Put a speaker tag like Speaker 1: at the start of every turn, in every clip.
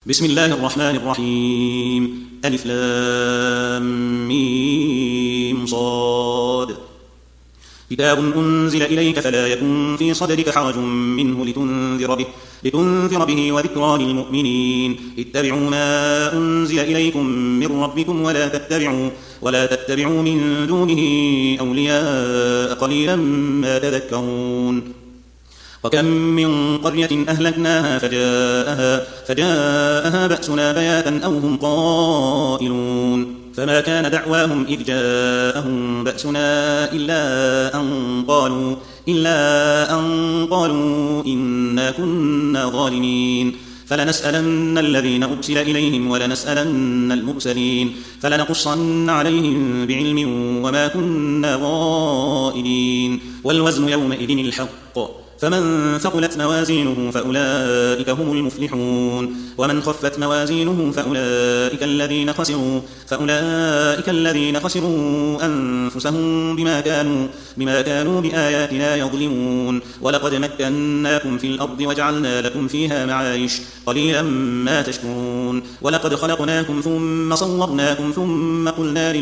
Speaker 1: بسم الله الرحمن الرحيم ألف لام ميم صاد كتاب أنزل إليك فلا يكن في صدرك حرج منه لتنذر به وذكرى للمؤمنين اتبعوا ما أنزل إليكم من ربكم ولا تتبعوا من دونه أولياء قليلا ما تذكرون وكم من قرية أهلكناها فجاءها بأسنا بياتا أو هم قائلون فما كان دعواهم إذ جاءهم بأسنا إلا أن قالوا إنا كنا ظالمين فلنسألن الذين أرسل إليهم ولنسألن المرسلين فلنقصن عليهم بعلم وما كنا غائبين والوزن يومئذ الحق فمن ثقلت موازينه فأولئك هم المفلحون ومن خفت موازينه فأولئك الذين خسروا أنفسهم بما كانوا بآياتنا يظلمون ولقد مكناكم في الأرض وجعلنا لكم فيها معايش قليلا ما تشكرون ولقد خلقناكم ثم صورناكم ثم قلنا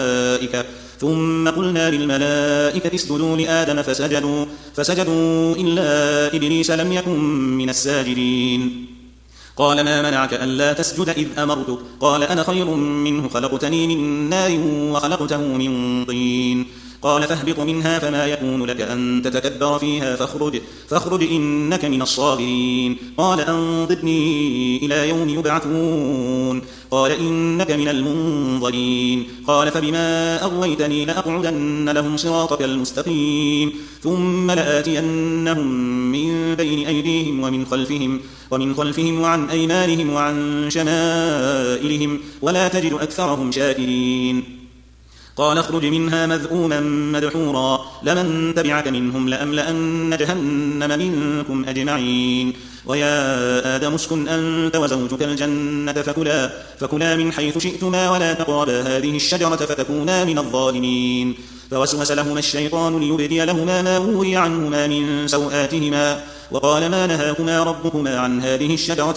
Speaker 1: للملائكة اسجدوا لآدم فسجدوا إلا إبليس لم يكن من الساجدين قال ما منعك ألا تسجد إذ أمرتك قال أنا خير منه خلقتني من نار وخلقته من طين قال فاهبط منها فما يكون لك أن تتكبر فيها فاخرج إنك من الصاغرين قال أنظرني إلى يوم يبعثون قال إنك من المنظرين قال فبما أغويتني لأقعدن لهم صراطك المستقيم ثم لآتينهم من بين أيديهم ومن خلفهم وعن أيمانهم وعن شمائلهم ولا تجد أكثرهم شاكرين قال اخرج منها مذءوما مدحورا لمن تبعك منهم لأملأن جهنم منكم أجمعين ويا آدم اسكن أنت وزوجك الجنة فكلا من حيث شئتما ولا تقربا هذه الشجرة فتكونا من الظالمين فوسوس لهما الشيطان ليبدي لهما ما وري عنهما من سوآتهما وقال ما نهاكما ربكما عن هذه الشجرة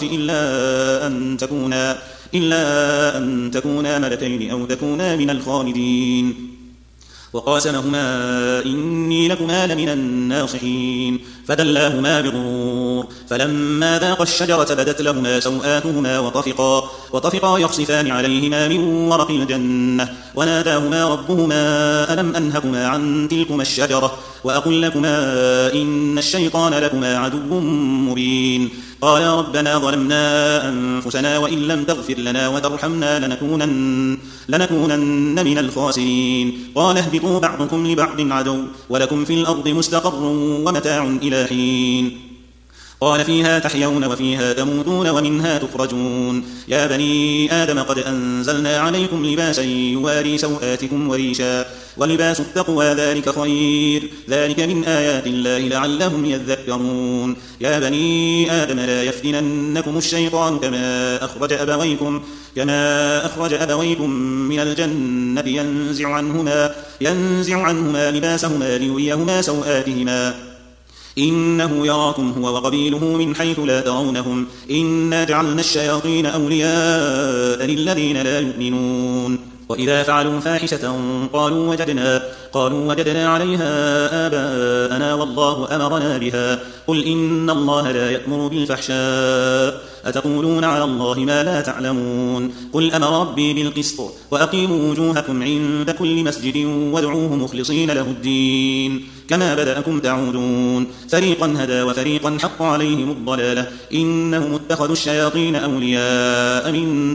Speaker 1: إلا أن تكونا ملكين أو تكونا من الخالدين وقاسمهما إني لكما لمن الناصحين فدلاهما بغرور فلما ذاقا الشجرة بدت لهما سوآتهما وطفقا يخصفان عليهما من ورق الجنة وناداهما ربهما ألم أنهكما عن تلكما الشجرة وأقل لكما إن الشيطان لكما عدو مبين قال ربنا ظلمنا أنفسنا وإن لم تغفر لنا وترحمنا لنكونن من الخاسرين قال اهبطوا بعضكم لبعض عدو ولكم في الأرض مستقر ومتاع إلى حين قال فيها تحيون وفيها تموتون ومنها تخرجون يا بني آدم قد أنزلنا عليكم لباسا يواري سوآتكم وريشا ولباس التقوى ذلك خير ذلك من آيات الله لعلهم يذكرون يا بني آدم لا يفتننكم الشيطان كما أخرج أبويكم من الجنة ينزع عنهما لباسهما ليريهما سوآتهما إنه يراكم هو وقبيله من حيث لا ترونهم إنا جعلنا الشياطين أولياء للذين لا يؤمنون وإذا فعلوا فاحشة قالوا وجدنا عليها آباءنا والله أمرنا بها قل إن الله لا يأمر بالفحشاء أتقولون على الله ما لا تعلمون قل أمر ربي بالقسط وأقيموا وجوهكم عند كل مسجد وادعوه مخلصين له الدين كما بدأكم تعودون فريقا هدى وفريقا حق عليهم الضلالة إنهم اتخذوا الشياطين أولياء من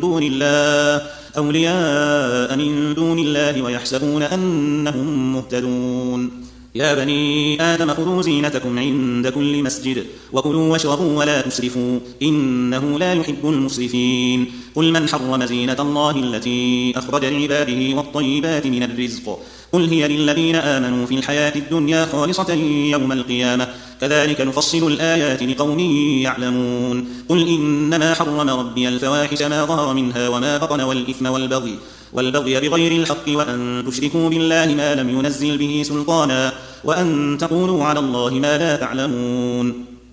Speaker 1: دون الله ويحسبون أنهم مهتدون يا بني آدم خذوا زينتكم عند كل مسجد وكلوا واشربوا ولا تسرفوا إنه لا يحب المسرفين قل من حرم زينة الله التي أخرج لعباده والطيبات من الرزق قل هي للذين آمنوا في الحياة الدنيا خالصة يوم القيامة كذلك نفصل الآيات لقوم يعلمون قل إنما حرم ربي الفواحش ما ظهر منها وما بطن والإثم والبغي بغير الحق وأن تشركوا بالله ما لم ينزل به سلطانا وأن تقولوا على الله ما لا تعلمون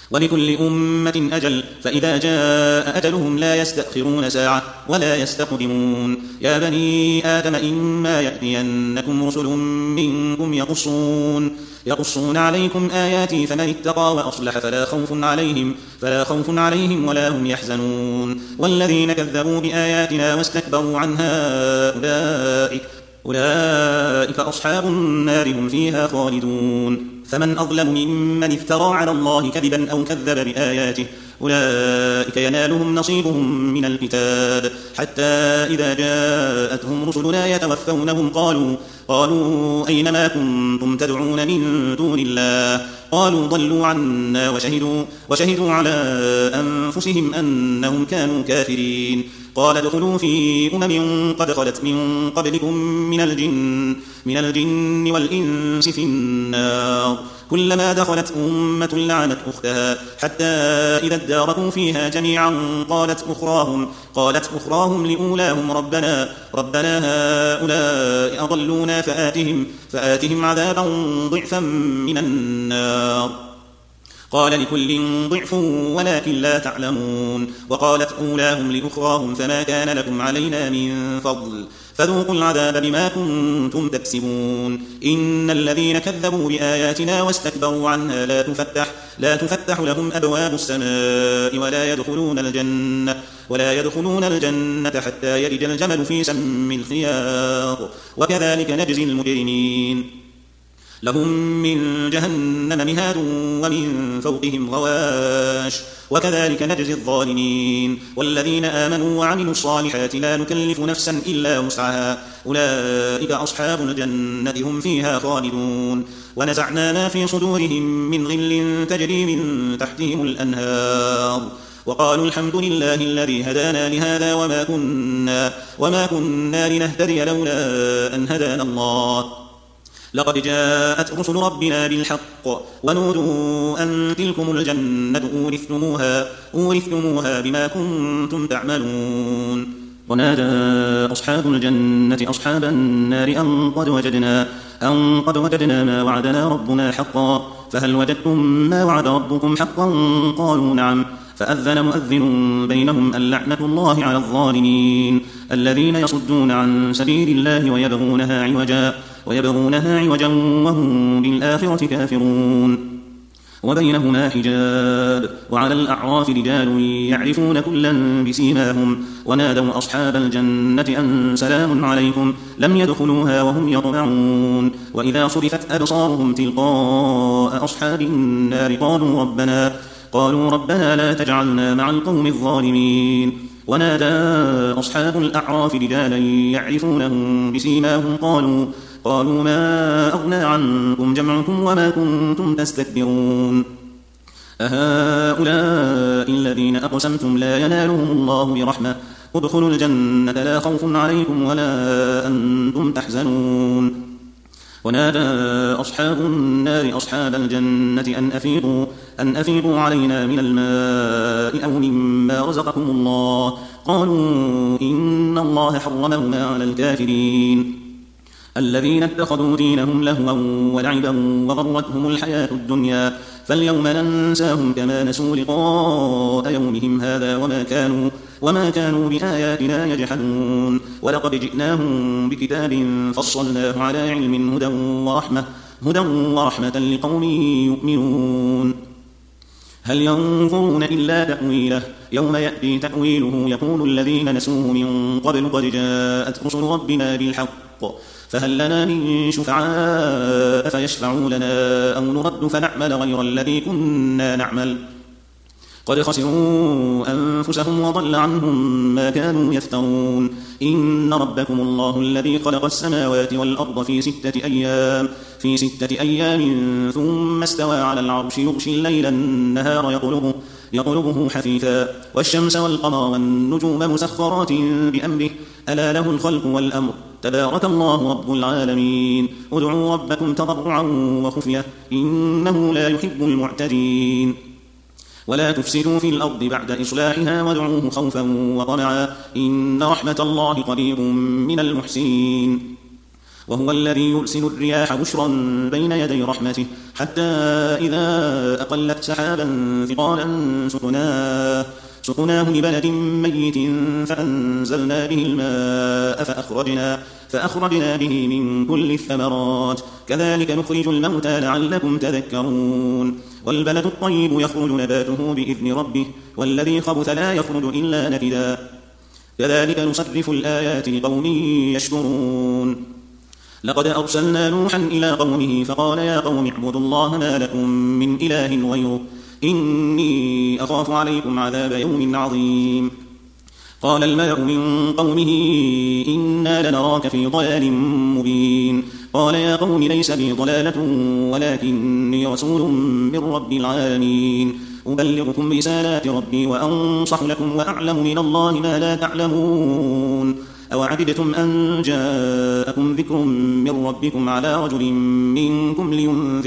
Speaker 1: ولكل أمة أجل فإذا جاء أجلهم لا يستأخرون ساعة ولا يستقدمون يا بني آدم إما يأتينكم رسل منكم يقصون عليكم آياتي فمن اتقى وأصلح فلا خوف عليهم ولا هم يحزنون والذين كذبوا بآياتنا واستكبروا عنها أولئك أصحاب النار هم فيها خالدون فمن أظلم ممن افترى على الله كذبا أو كذب بآياته أولئك ينالهم نصيبهم من الكتاب حتى إذا جاءتهم رسلنا يتوفونهم قالوا أين ما كنتم تدعون من دون الله قالوا ضلوا عنا وشهدوا على أنفسهم أنهم كانوا كافرين قال ادخلوا في قد خلت من قبلكم من الجن والإنس في النار كلما دخلت أمة لعنت أختها حتى إذا اداركوا فيها جميعا قالت أخراهم لأولاهم ربنا هؤلاء أضلونا فآتهم عذابا ضعفا من النار قال لكل ضعف ولكن لا تعلمون وقالت أولاهم لأخراهم فما كان لكم علينا من فضل فذوقوا العذاب بما كنتم تكسبون إن الذين كذبوا بآياتنا واستكبروا عنها لا تفتح لهم أبواب السماء ولا يدخلون الجنة حتى يلج الجمل في سم الخياط وكذلك نجزي المجرمين لهم من جهنم مهاد ومن فوقهم غواش وكذلك نجزي الظالمين والذين آمنوا وعملوا الصالحات لا نكلف نفسا إلا وسعها أولئك أصحاب الجنة هم فيها خالدون ونزعنا ما في صدورهم من غل تجري من تحتهم الأنهار وقالوا الحمد لله الذي هدانا لهذا وما كنا لنهتدي لولا أن هدانا الله لقد جاءت رسل ربنا بالحق ونودوا أن تلكم الجنة أورثتموها بما كنتم تعملون ونادى أصحاب الجنة أصحاب النار أن قد وجدنا ما وعدنا ربنا حقا فهل وجدتم ما وعد ربكم حقا قالوا نعم فأذن مؤذن بينهم اللعنة الله على الظالمين الذين يصدون عن سبيل الله ويبغونها عوجا وهم بالآخرة كافرون وبينهما حجاب وعلى الأعراف رجال يعرفون كلا بسيماهم ونادوا أصحاب الجنة أن سلام عليكم لم يدخلوها وهم يطمعون وإذا صرفت أبصارهم تلقاء أصحاب النار قالوا ربنا لا تجعلنا مع القوم الظالمين ونادى أصحاب الأعراف رجالا يعرفونهم بسيماهم قالوا ما أغنى عنكم جمعكم وما كنتم تستكبرون أهؤلاء الذين أقسمتم لا ينالهم الله برحمة ادخلوا الجنة لا خوف عليكم ولا أنتم تحزنون ونادى أصحاب النار أصحاب الجنة أن أفيضوا علينا من الماء أو مما رزقكم الله قالوا إن الله حرمهما على الكافرين الذين اتخذوا دينهم لهوا ولعبا وغرتهم الحياة الدنيا فاليوم ننساهم كما نسوا لقاء يومهم هذا وما كانوا بآياتنا يجحدون ولقد جئناهم بكتاب فصلناه على علم هدى ورحمة لقوم يؤمنون هل ينظرون إلا تأويله يوم يأتي تأويله يقول الذين نسوه من قبل قد جاءت رسل ربنا بالحق فهل لنا من شفعاء فيشفعوا لنا أو نرد فنعمل غير الذي كنا نعمل قد خسروا أنفسهم وضل عنهم ما كانوا يفترون إن ربكم الله الذي خلق السماوات والأرض في 6 أيام ثم استوى على العرش يغشي الليل النهار يطلبه حثيثا والشمس والقمر والنجوم مسخرات بأمره ألا له الخلق والأمر تبارك الله رب العالمين ادعوا ربكم تضرعا وخفية إنه لا يحب المعتدين ولا تفسدوا في الأرض بعد إصلاحها وادعوه خوفا وطمعا إن رحمة الله قريب من المحسنين وهو الذي يرسل الرياح بشرا بين يدي رحمته حتى إذا أقلت سحابا ثقالا سقناه لبلد ميت فأنزلنا به الماء فأخرجنا به من كل الثمرات كذلك نخرج الموتى لعلكم تذكرون والبلد الطيب يخرج نباته بإذن ربه والذي خبث لا يخرج إلا نكدا كذلك نصرف الآيات لقوم يشكرون لقد أرسلنا نوحا إلى قومه فقال يا قوم اعبدوا الله ما لكم من إله غيره إني أخاف عليكم عذاب يوم عظيم قال الملأ من قومه إنا لنراك في ضلال مبين قال يا قوم ليس بي ضلالة ولكني رسول من رب العالمين أبلغكم رسالات ربي وأنصح لكم وأعلم من الله ما لا تعلمون أوعجبتم أن جاءكم ذكر من ربكم على رجل منكم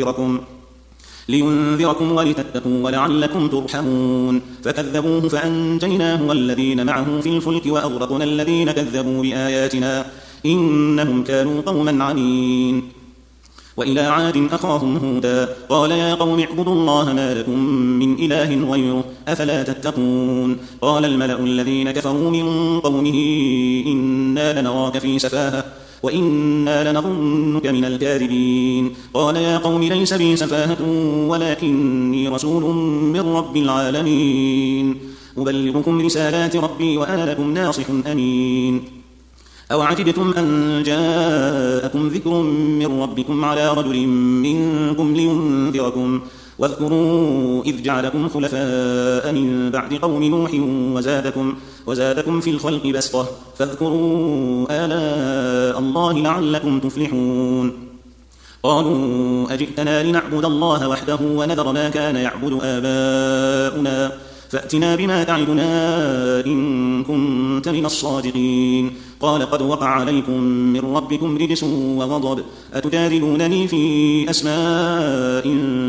Speaker 1: لينذركم ولتتقوا ولعلكم ترحمون فكذبوه فأنجيناه والذين معه في الفلك وأغرقنا الذين كذبوا بآياتنا إنهم كانوا قوما عمين وإلى عاد أخاهم هودا قال يا قوم اعبدوا الله ما لكم من إله غيره أفلا تتقون قال الملأ الذين كفروا من قومه إنا لنراك في سفاهة وإنا لنظنك من الكاذبين قال يا قوم ليس بي سفاهة ولكني رسول من رب العالمين أبلغكم رسالات ربي وأنا لكم ناصح أمين أوعجبتم أن جاءكم ذكر من ربكم على رجل منكم لينذركم واذكروا إذ جعلكم خلفاء من بعد قوم نوح وزادكم في الخلق بسطة فاذكروا آلاء الله لعلكم تفلحون قالوا أجئتنا لنعبد الله وحده ونذر ما كان يعبد آباؤنا فأتنا بما تعدنا إن كنت من الصادقين قال قد وقع عليكم من ربكم رجس وغضب أتجادلونني في أسماء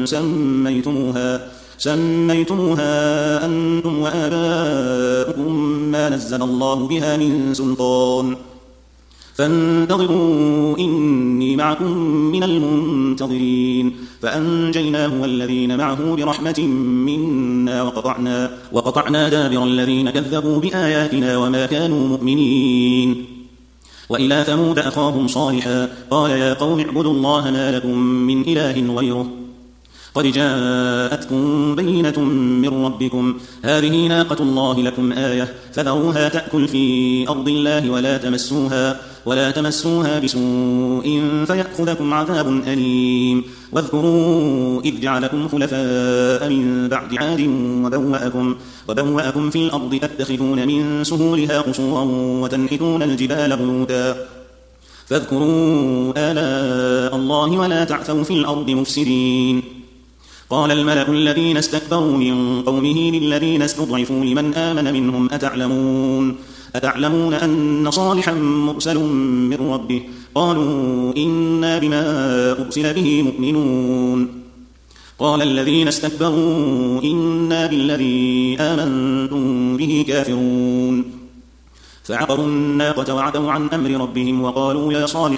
Speaker 1: سميتموها أنتم وآباؤكم ما نزل الله بها من سلطان فانتظروا إني معكم من المنتظرين فأنجيناه والذين معه برحمة منا وقطعنا دابر الذين كذبوا بآياتنا وما كانوا مؤمنين وإلى ثمود أخاهم صالحا قال يا قوم اعبدوا الله ما لكم من إله غيره قد جاءتكم بينة من ربكم هذه ناقة الله لكم آية فذروها تأكل في أرض الله ولا تمسوها بسوء فيأخذكم عذاب أليم واذكروا إذ جعلكم خلفاء من بعد عاد وبوأكم في الأرض تتخذون من سهولها قصورا وتنحتون الجبال بيوتا فاذكروا آلاء الله ولا تعثوا في الأرض مفسدين قال الملأ الذين استكبروا من قومه للذين استضعفوا لمن آمن منهم أتعلمون أن صالحا مرسل من ربه قالوا إنا بما أرسل به مؤمنون قال الذين استكبروا إنا بالذي آمنتم به كافرون فعقروا الناقة وعتوا عن أمر ربهم وقالوا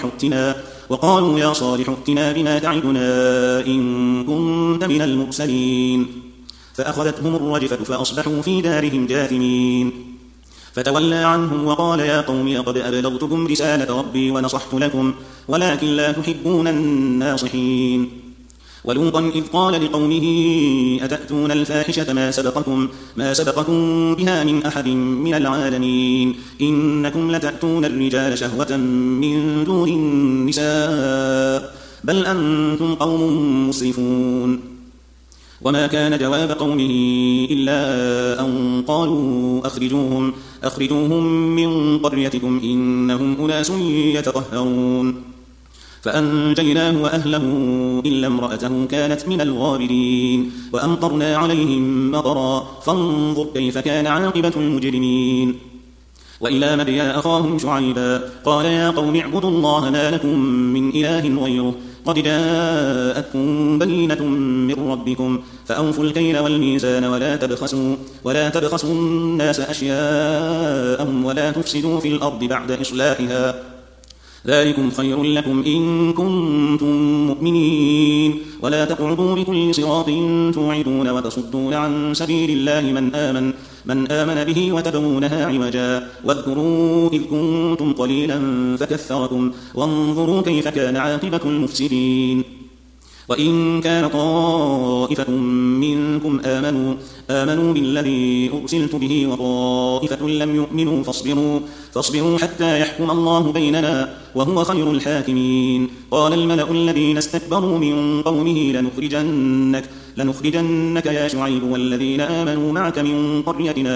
Speaker 1: يا صالح ائتنا بما تعدنا إن كنت من المرسلين فأخذتهم الرجفة فأصبحوا في دارهم جاثمين فتولى عنهم وقال يا قوم لقد أبلغتكم رسالة ربي ونصحت لكم ولكن لا تحبون الناصحين ولوطا إذ قال لقومه أتأتون الفاحشة ما سبقكم بها من أحد من العالمين إنكم لتأتون الرجال شهوة من دون النساء بل أنتم قوم مسرفون وما كان جواب قومه إلا أن قالوا أخرجوهم من قريتكم إنهم أناس يتطهرون فأنجيناه وأهله إلا امرأته كانت من الغابرين وأمطرنا عليهم مطرا فانظر كيف كان عاقبة المجرمين وإلى مدين أخاهم شعيبا قال يا قوم اعبدوا الله ما لكم من إله غيره قد جاءتكم بينة من ربكم فأوفوا الكيل والميزان ولا تبخسوا الناس أشياءهم ولا تفسدوا في الأرض بعد إصلاحها ذلكم خير لكم إن كنتم مؤمنين ولا تقعدوا بكل صراط توعدون وتصدون عن سبيل الله من آمن به وتبغونها عوجا واذكروا إذ كنتم قليلا فكثركم وانظروا كيف كان عاقبة المفسدين وإن كان طائفة منكم آمنوا بالذي أرسلت به وطائفة لم يؤمنوا فاصبروا حتى يحكم الله بيننا وهو خير الحاكمين قال الملأ الذين استكبروا من قومه لنخرجنك يا شعيب والذين آمنوا معك من قريتنا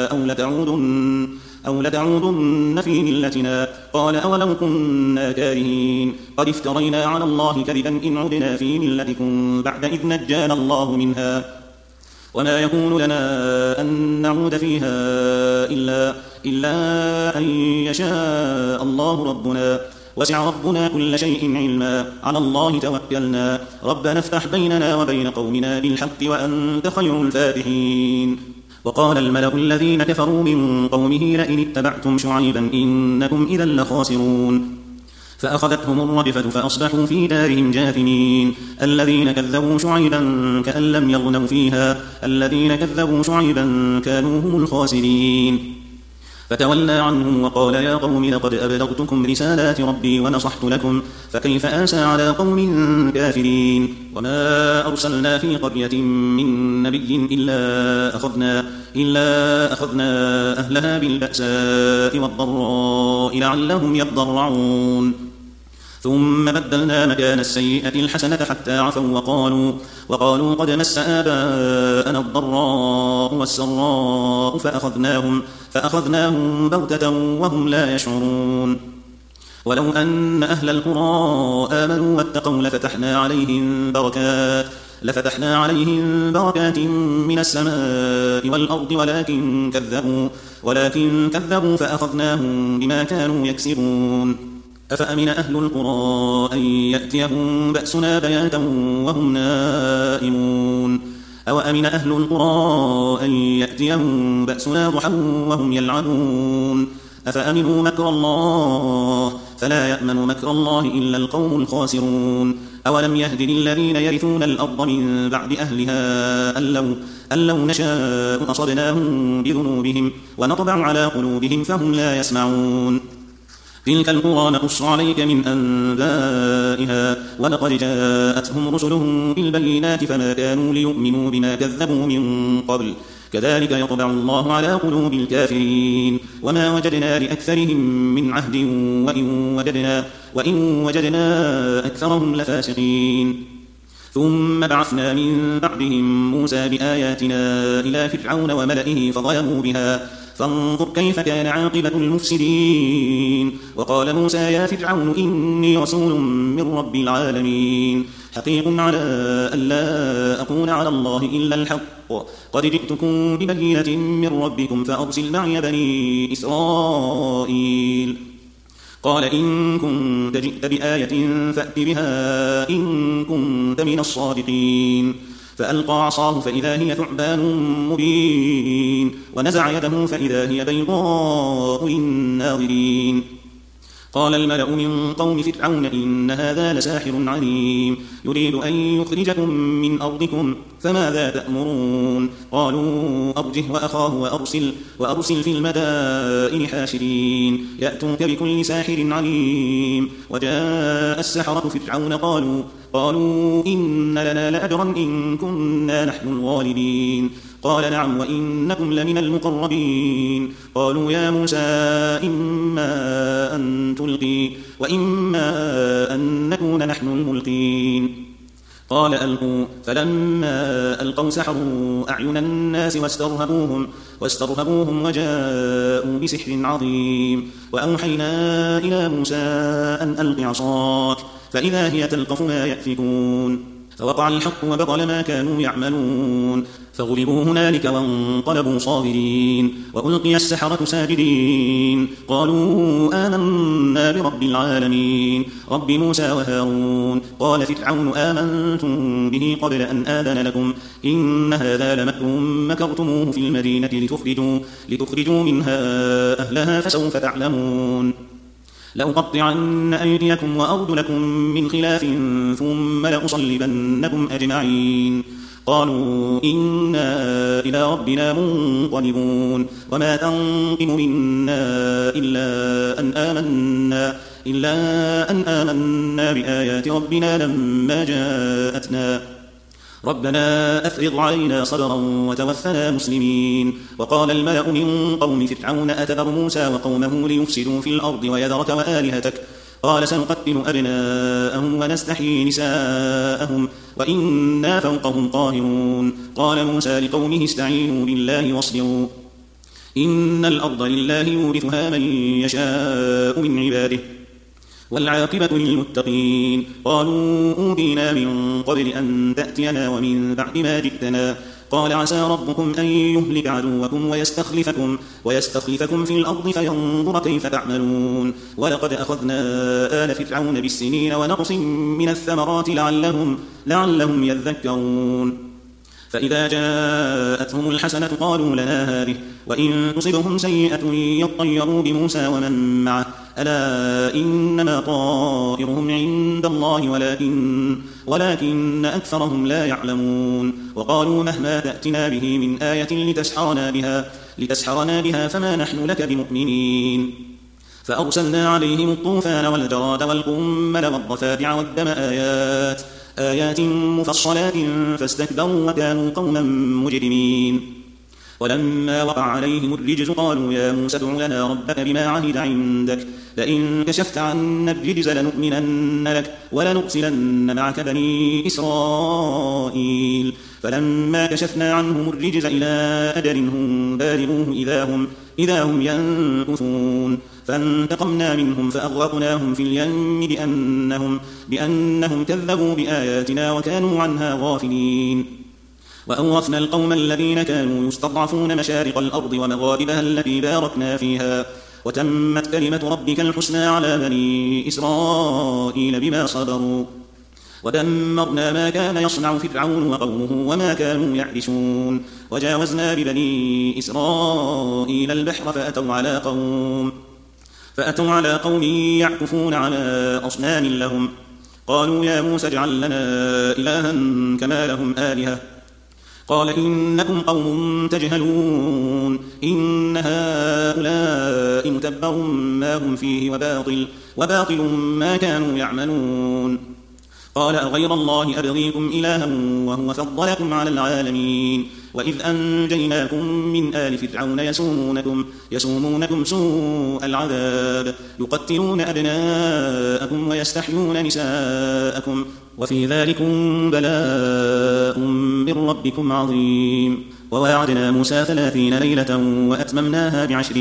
Speaker 1: أو لتعودن في ملتنا قال أولو كنا كارهين قد افترينا على الله كذبا إن عدنا في ملتكم بعد إذ نجانا الله منها وما يكون لنا أن نعود فيها إلا أن يشاء الله ربنا وسع ربنا كل شيء علما على الله توكلنا ربنا افتح بيننا وبين قومنا بالحق وأنت خير الفاتحين وقال الملأ الذين كفروا من قومه لئن اتبعتم شعيبا إنكم إذا لخاسرون فأخذتهم الرجفة فأصبحوا في دارهم جاثمين الذين كذبوا شعيبا كأن لم يغنوا فيها الذين كذبوا شعيبا كانوا هم الخاسرين فتولى عنهم وقال يا قوم لقد أبلغتكم رسالات ربي ونصحت لكم فكيف آسى على قوم كافرين وما أرسلنا في قرية من نبي إلا أخذنا أهلها بالبأساء والضراء لعلهم يضرعون ثم بدلنا مكان السيئة الحسنة حتى عفوا وقالوا قد مس آباءنا الضراء والسراء فأخذناهم بغتة وهم لا يشعرون ولو أن أهل القرى آمنوا واتقوا لفتحنا عليهم بركات من السماء والأرض ولكن كذبوا فأخذناهم بما كانوا يكسبون أفأمن أهل القرى أن يأتيهم بأسنا بياتا وهم نائمون أوأمن أهل القرى أن يأتيهم بأسنا ضحى وهم يلعبون أفأمنوا مكر الله فلا يأمن مكر الله إلا القوم الخاسرون أولم يهد للذين يرثون الأرض من بعد أهلها أن لو نشاء أصبناهم بذنوبهم ونطبع على قلوبهم فهم لا يسمعون تلك القرى نقص عليك من أنبائها ولقد جاءتهم رسلهم بالبينات فما كانوا ليؤمنوا بما كذبوا من قبل كذلك يطبع الله على قلوب الكافرين وما وجدنا لأكثرهم من عهد وإن وجدنا أكثرهم لفاسقين ثم بعثنا من بعدهم موسى بآياتنا إلى فرعون وملئه فظلموا بها فانظر كيف كان عاقبة المفسدين وقال موسى يا فرعون إني رسول من رب العالمين حقيق على أن لا أقول على الله إلا الحق قد جئتكم ببينة من ربكم فأرسل معي بني إسرائيل قال إن كنت جئت بآية فأت بها إن كنت من الصادقين فألقى عصاه فإذا هي ثعبان مبين ونزع يده فإذا هي بيضاء للناظرين قال الملأ من قوم فرعون إن هذا لساحر عليم يريد أن يخرجكم من أرضكم فماذا تأمرون قالوا أرجه وأخاه وأرسل في المدائن حاشرين يأتوك بكل ساحر عليم وجاء السحرة فرعون قالوا إن لنا لأجرا إن كنا نحن الغالبين قال نعم وإنكم لمن المقربين قالوا يا موسى إما أن تلقي وإما أن نكون نحن الملقين قال ألقوا فلما ألقوا سحروا أعين الناس واسترهبوهم وجاءوا بسحر عظيم وأوحينا إلى موسى أن ألق عصاك فإذا هي تلقف ما يأفكون فوقع الحق وبطل ما كانوا يعملون فغلبوا هنالك وانقلبوا صاغرين وألقي السحرة ساجدين قالوا آمنا برب العالمين رب موسى وهارون قال فرعون آمنتم به قبل أن آذن لكم إن هذا لمكر مكرتموه في المدينة لتخرجوا منها أهلها فسوف تعلمون لأقطعن أيديكم وأرجلكم من خلاف ثم لأصلبنكم أجمعين. قالوا إنا إلى ربنا منقلبون وما تنقم منا إلا أن آمنا بآيات ربنا لما جاءتنا ربنا أفرض علينا صبرا وتوفنا مسلمين. وقال الملأ من قوم فرعون أتذر موسى وقومه ليفسدوا في الأرض ويذرك وآلهتك قال سنقتل أبناءهم ونستحيي نساءهم وإنا فوقهم قاهرون. قال موسى لقومه استعينوا بالله واصبروا إن الأرض لله يورثها من يشاء من عباده والعاقبة للمتقين. قالوا أوذينا من قبل أن تأتينا ومن بعد ما جئتنا قال عسى ربكم أن يهلك عدوكم ويستخلفكم في الأرض فينظر كيف تعملون. ولقد أخذنا آل فرعون بالسنين ونقص من الثمرات لعلهم يذكرون. فإذا جاءتهم الحسنة قالوا لنا هذه وإن تصبهم سيئة يطيروا بموسى ومن معه ألا إنما طائرهم عند الله ولكن أكثرهم لا يعلمون. وقالوا مهما تأتنا به من آية لتسحرنا بها فما نحن لك بمؤمنين. فأرسلنا عليهم الطوفان والجراد والقمل والضفادع والدم آيات مفصلات فاستكبروا وكانوا قوما مجرمين. ولما وقع عليهم الرجز قالوا يا موسى ادع لنا ربك بما عهد عندك لئن كشفت عنا الرجز لنؤمنن لك ولنرسلن معك بني إسرائيل. فلما كشفنا عنهم الرجز إلى أجل هم بالغوه إذا هم ينكثون. فانتقمنا منهم فأغرقناهم في اليم بأنهم كذبوا بآياتنا وكانوا عنها غافلين. وأورثنا القوم الذين كانوا يستضعفون مشارق الأرض ومغاربها التي باركنا فيها وتمت كلمة ربك الحسنى على بني إسرائيل بما صبروا ودمرنا ما كان يصنع فرعون وقومه وما كانوا يعرشون. وجاوزنا ببني إسرائيل البحر فأتوا على قوم يعكفون على أصنام لهم قالوا يا موسى اجعل لنا إلها كما لهم آلهة قال إنكم قوم تجهلون إن هؤلاء متبر ما هم فيه وباطل ما كانوا يعملون. قال أغير الله أبغيكم إلها وهو فضلكم على العالمين. وإذ أنجيناكم من آل فرعون يسومونكم سوء العذاب يقتلون أبناءكم ويستحيون نساءكم وفي ذلكم بلاء من ربكم عظيم. وواعدنا موسى 30 ليلة وأتممناها ب10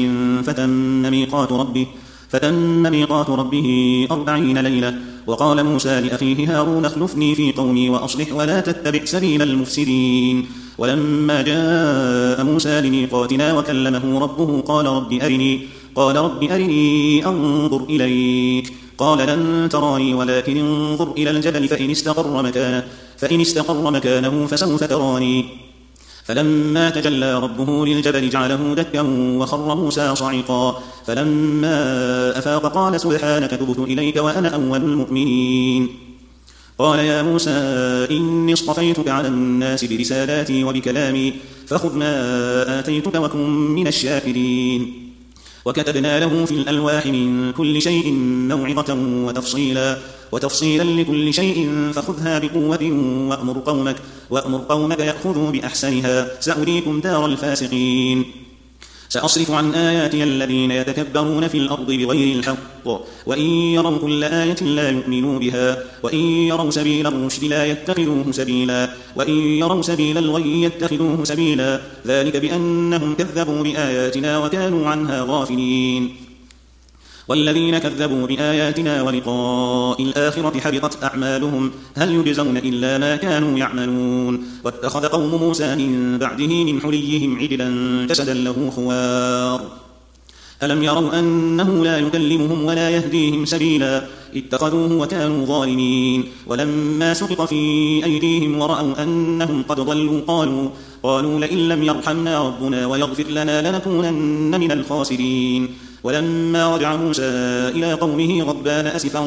Speaker 1: فتم ميقات ربه 40 ليلة. وقال موسى لأخيه هارون اخلفني في قومي وأصلح ولا تتبع سبيل المفسدين. ولما جاء موسى لميقاتنا وكلمه ربه قال رب أرني أنظر إليك قال لن تراني ولكن انظر إلى الجبل فإن استقر مكانه فسوف تراني. فلما تجلى ربه للجبل جعله دكا وخر موسى صعقا. فلما أفاق قال سبحانك تبت إليك وأنا أول المؤمنين. قال يا موسى إني اصطفيتك على الناس برسالاتي وبكلامي فخذ ما آتيتك وكن من الشاكرين. وكتبنا له في الألواح من كل شيء موعظة وتفصيلا لكل شيء فخذها بقوة وأمر قومك يأخذوا بأحسنها سأريكم دار الفاسقين. سأصرف عن آياتي الذين يتكبرون في الأرض بغير الحق وإن يروا كل آية لا يؤمنوا بها وإن يروا سبيل الرشد لا يتخذوه سبيلا وإن يروا سبيل الغي يتخذوه سبيلا ذلك بأنهم كذبوا بآياتنا وكانوا عنها غافلين. والذين كذبوا بآياتنا ولقاء الآخرة حبطت أعمالهم هل يجزون إلا ما كانوا يعملون. واتخذ قوم موسى من بعده من حليهم عجلا جسدا له خوار ألم يروا أنه لا يكلمهم ولا يهديهم سبيلا اتخذوه وكانوا ظالمين. ولما سقط في أيديهم ورأوا أنهم قد ضلوا قالوا لئن لم يرحمنا ربنا ويغفر لنا لنكونن من الخاسرين. ولما رجع موسى إلى قومه غضبان أسفا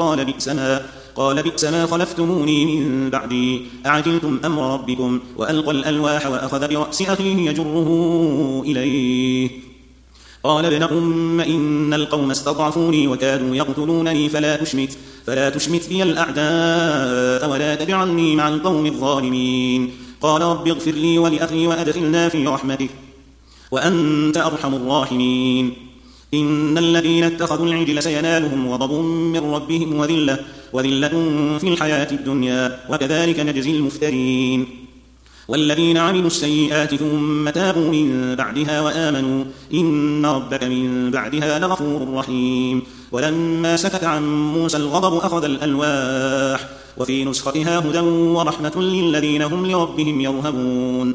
Speaker 1: قال بئس ما خلفتموني من بعدي أعجلتم أمر ربكم وألقى الألواح وأخذ برأس أخيه يجره إليه قال ابن أم إن القوم استضعفوني وكادوا يقتلونني فلا تشمت بي الأعداء ولا تجعلني مع القوم الظالمين قال رب اغفر لي ولأخي وأدخلنا في رحمتك وأنت أرحم الراحمين إن الذين اتخذوا العجل سينالهم غضب من ربهم وذلة في الحياة الدنيا وكذلك نجزي المفترين والذين عملوا السيئات ثم تابوا من بعدها وآمنوا إن ربك من بعدها لغفور رحيم ولما سكت عن موسى الغضب أخذ الألواح وفي نسختها هدى ورحمة للذين هم لربهم يرهبون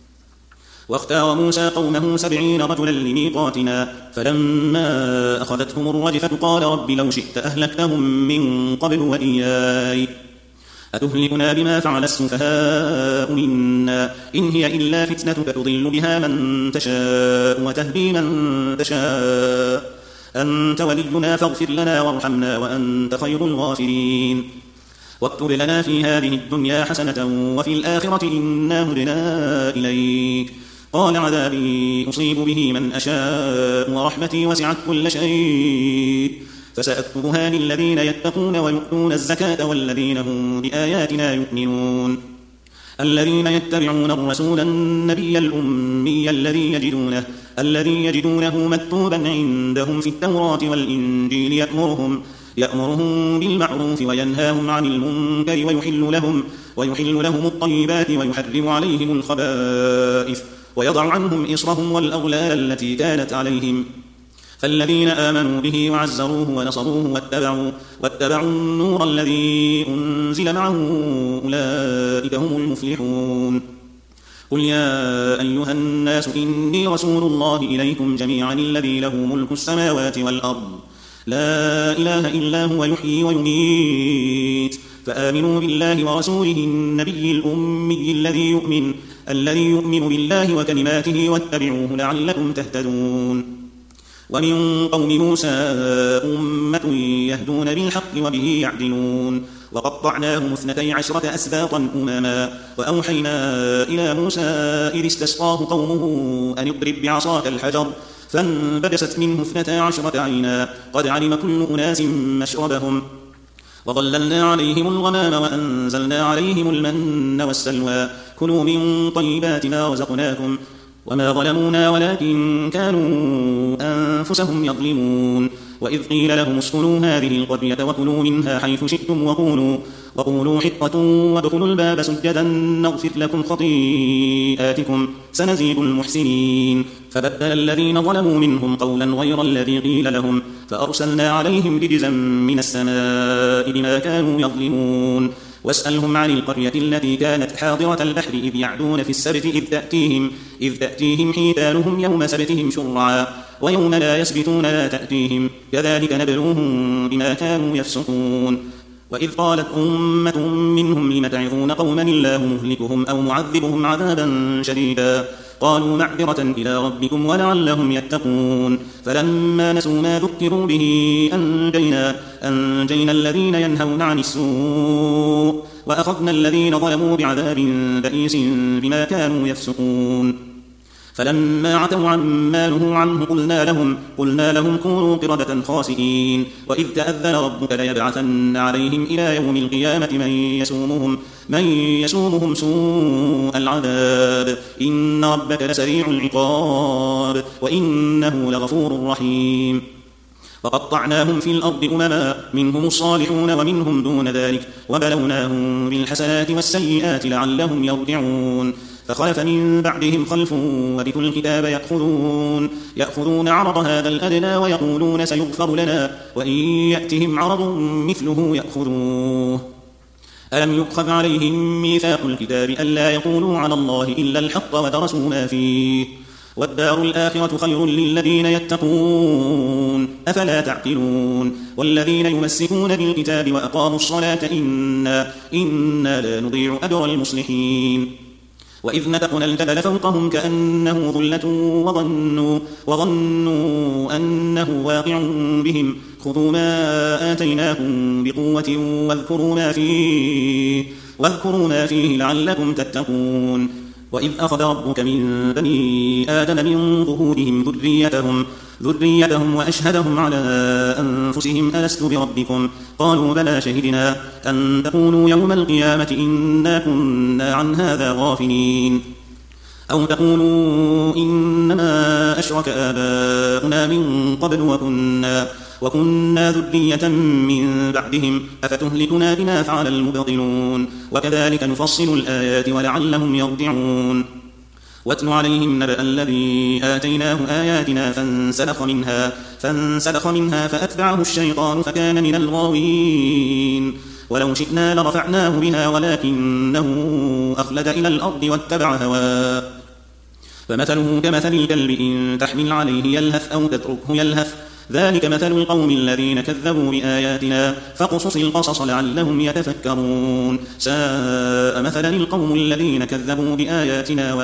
Speaker 1: واختار موسى قومه 70 رجلا لميقاتنا فلما أخذتهم الرجفة قال رب لو شئت أهلكتهم من قبل وإياي أتهلكنا بما فعل السفهاء منا إن هي إلا فتنتك تضل بها من تشاء وتهدي من تشاء أنت ولينا فاغفر لنا وارحمنا وأنت خير الغافرين واكتب لنا في هذه الدنيا حسنة وفي الآخرة إنا هدنا إليك قال عذابي أصيب به من أشاء ورحمتي وسعت كل شيء فسأكتبها للذين يتقون ويؤتون الزكاة والذين هم بآياتنا يؤمنون الذين يتبعون الرسول النبي الأمي الذي يجدونه مكتوبا عندهم في التوراة والإنجيل يأمرهم بالمعروف وينهاهم عن المنكر ويحل لهم الطيبات ويحرم عليهم الخبائث ويضع عنهم إصرهم والأغلال التي كانت عليهم فالذين آمنوا به وعزروه ونصروه واتبعوا النور الذي أنزل معه أولئك هم المفلحون قل يا أيها الناس إني رسول الله إليكم جميعا الذي له ملك السماوات والأرض لا إله إلا هو يحيي ويميت فآمنوا بالله ورسوله النبي الأمي الذي يؤمن بالله وكلماته واتبعوه لعلكم تهتدون ومن قوم موسى أمة يهدون بالحق وبه يعدلون وقطعناهم 12 أسباطا أمما وأوحينا إلى موسى إذ استسقاه قومه أن اضرب بعصاك الحجر فانبجست منه 12 عينا قد علم كل أناس مشربهم وظللنا عليهم الغمام وأنزلنا عليهم المن والسلوى كلوا من طيبات ما رزقناكم وما ظلمونا ولكن كانوا أنفسهم يظلمون وإذ قيل لهم اسكنوا هذه القرية وكلوا منها حيث شئتم وقولوا حطة وادخلوا الباب سجدا نغفر لكم خطيئاتكم سنزيد المحسنين فبدل الذين ظلموا منهم قولا غير الذي قيل لهم فأرسلنا عليهم رجزا من السماء بما كانوا يظلمون واسألهم عن القرية التي كانت حاضرة البحر إذ يعدون في السبت إذ تأتيهم حيتانهم يوم سبتهم شرعا ويوم لا يسبتون لا تأتيهم كذلك نبلوهم بما كانوا يفسقون وإذ قالت أمة منهم لم تعظون قوما الله مهلكهم أو معذبهم عذابا شديدا قالوا معذرة إلى ربكم ولعلهم يتقون فلما نسوا ما ذكروا به أنجينا الذين ينهون عن السوء وأخذنا الذين ظلموا بعذاب بئيس بما كانوا يفسقون فلما عتوا عما نهوا عنه قلنا لهم كونوا قردة خاسئين وإذ تأذن ربك ليبعثن عليهم إلى يوم القيامة من يسومهم سوء العذاب إن ربك لسريع العقاب وإنه لغفور رحيم وقطعناهم في الأرض أمما منهم الصالحون ومنهم دون ذلك وبلوناهم بالحسنات والسيئات لعلهم يرجعون فخلف من بعدهم خلف ورثوا الكتاب يأخذون عرض هذا الأدنى ويقولون سيغفر لنا وإن يأتهم عرض مثله يأخذوه ألم يؤخذ عليهم ميثاق الكتاب ألا يقولوا على الله إلا الحق ودرسوا ما فيه والدار الآخرة خير للذين يتقون أفلا تعقلون والذين يمسكون بالكتاب وأقاموا الصلاة إنا لا نضيع أجر المصلحين وإذ نتقنا الجبل فوقهم كأنه ظلة وظنوا أنه واقع بهم خذوا ما آتيناكم بقوة واذكروا ما فيه لعلكم تتقون وإذ أخذ ربك من بني آدم من ظهورهم ذريتهم وأشهدهم على أنفسهم ألست بربكم قالوا بلى شهدنا أن تقولوا يوم القيامة إنا كنا عن هذا غافلين أو تقولوا إنما أشرك آباؤنا من قبل وكنا ذرية من بعدهم أفتهلكنا بما فعل المبطلون وكذلك نفصل الآيات ولعلهم يرجعون واتل عليهم نبأ الذي آتيناه آياتنا فانسلخ منها فأتبعه الشيطان فكان من الغاوين ولو شئنا لرفعناه بها ولكنه أخلد إلى الأرض واتبع هواه فمثله كمثل الكلب إن تحمل عليه يلهث أو تتركه يلهث ذلك مثل القوم الذين كذبوا بآياتنا فاقصص القصص لعلهم يتفكرون ساء مثلا القوم الذين كذبوا بآياتنا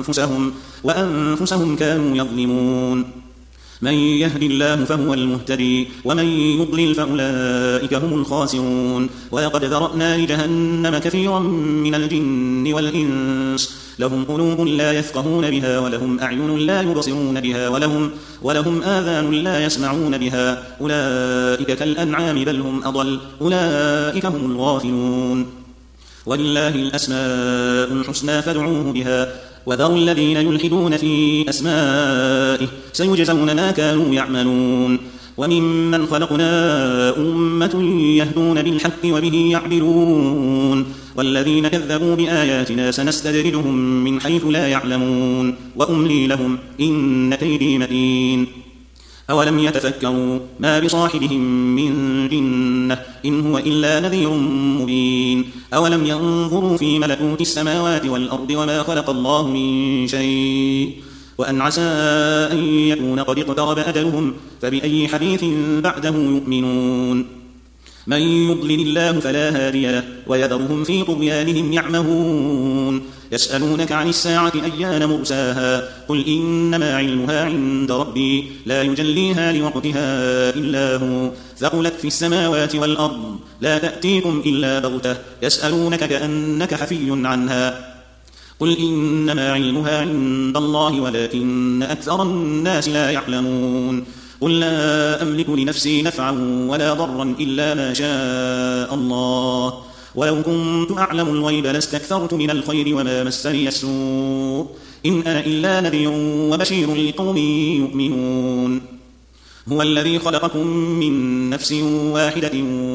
Speaker 1: وأنفسهم كانوا يظلمون من يهد الله فهو المهتدي ومن يضلل فأولئك هم الخاسرون ولقد ذرأنا لجهنم كثيرا من الجن والإنس لهم قلوب لا يفقهون بها ولهم أعين لا يبصرون بها ولهم آذان لا يسمعون بها أولئك كالأنعام بل هم أضل أولئك هم الغافلون ولله الأسماء الحسنى فادعوه بها وذروا الذين يلحدون في أسمائه سيجزون ما كانوا يعملون وممن خلقنا أمة يهدون بالحق وبه يعدلون والذين كذبوا بآياتنا سنستدرجهم من حيث لا يعلمون وأملي لهم إن كيدي متين أولم يتفكروا ما بصاحبهم من جنة إن هو إلا نذير مبين أولم ينظروا في ملكوت السماوات والأرض وما خلق الله من شيء وأن عسى أن يكون قد اقترب أجلهم فبأي حديث بعده يؤمنون من يضلل الله فلا هادي له ويذرهم في طغيانهم يعمهون يسألونك عن الساعة أيان مرساها قل إنما علمها عند ربي لا يجليها لوقتها إلا هو ثقلت في السماوات والأرض لا تأتيكم إلا بغتة يسألونك كأنك حفي عنها قل إنما علمها عند الله ولكن أكثر الناس لا يعلمون قل لا أملك لنفسي نفعا ولا ضرا إلا ما شاء الله ولو كنت أعلم الغيب لاستكثرت من الخير وما مسني السوء إن أنا إلا نذير وبشير لقوم يؤمنون هو الذي خلقكم من نفس واحدة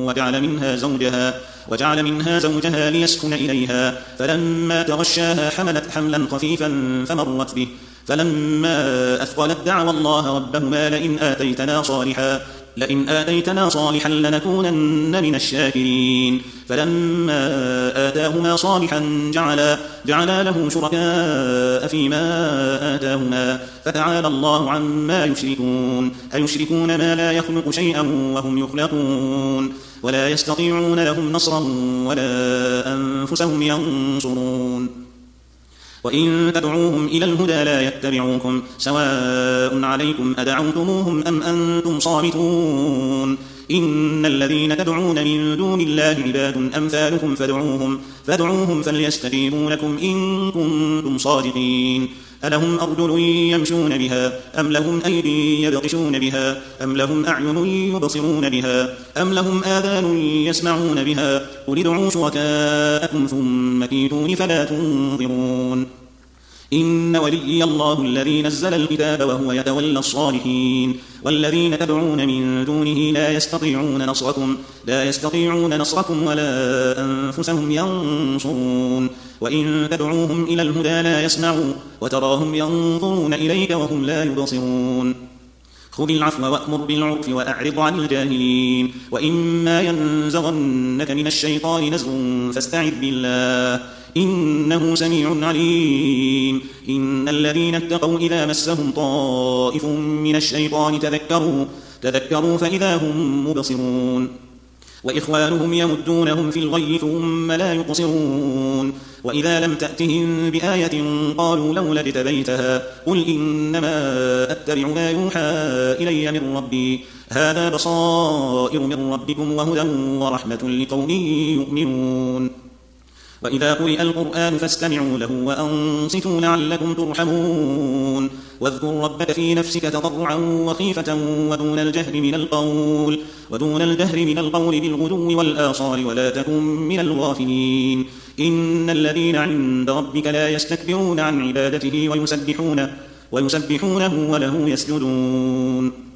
Speaker 1: وجعل منها زوجها ليسكن إليها فلما تغشاها حملت حملا خفيفا فمرت به فلما أثقلت دعوا الله ربهما لئن آتيتنا صالحا لنكونن من الشاكرين فلما آتاهما صالحا جعلا له شركاء فيما آتاهما فتعالى الله عما يشركون أيشركون ما لا يخلق شيئا وهم يخلقون ولا يستطيعون لهم نصرا ولا أنفسهم ينصرون وإن تدعوهم إلى الهدى لا يتبعوكم سواء عليكم أدعوتموهم أم أنتم صامتون إن الذين تدعون من دون الله عباد أمثالكم فادعوهم فليستجيبوا لكم إن كنتم صادقين ألهم أرجل يمشون بها أم لهم أيدي يبطشون بها أم لهم أعين يبصرون بها أم لهم آذان يسمعون بها قل ادعوا شركاءكم ثم كيدون فلا تنظرون إن ولي الله الذي نزل الكتاب وهو يتولى الصالحين والذين تدعون من دونه لا يستطيعون نصركم ولا أنفسهم ينصرون وإن تدعوهم إلى الهدى لا يسمعوا وتراهم ينظرون إليك وهم لا يبصرون خذ العفو وأمر بالعرف وأعرض عن الجاهلين وإما ينزغنك من الشيطان نزغ فاستعذ بالله إنه سميع عليم إن الذين اتقوا إذا مسهم طائف من الشيطان تذكروا فإذا هم مبصرون وإخوانهم يمدونهم في الغي ثم لا يقصرون وإذا لم تأتهم بآية قالوا لولا اجتبيتها قل إنما أتبع ما يوحى إلي من ربي هذا بصائر من ربكم وهدى ورحمة لقوم يؤمنون وإذا قرئ القرآن فاستمعوا له وأنصتوا لعلكم ترحمون واذكر ربك في نفسك تضرعا وخيفة ودون الجهر من القول بالغدو والآصال ولا تكن من الغافلين إن الذين عند ربك لا يستكبرون عن عبادته ويسبحونه وله يسجدون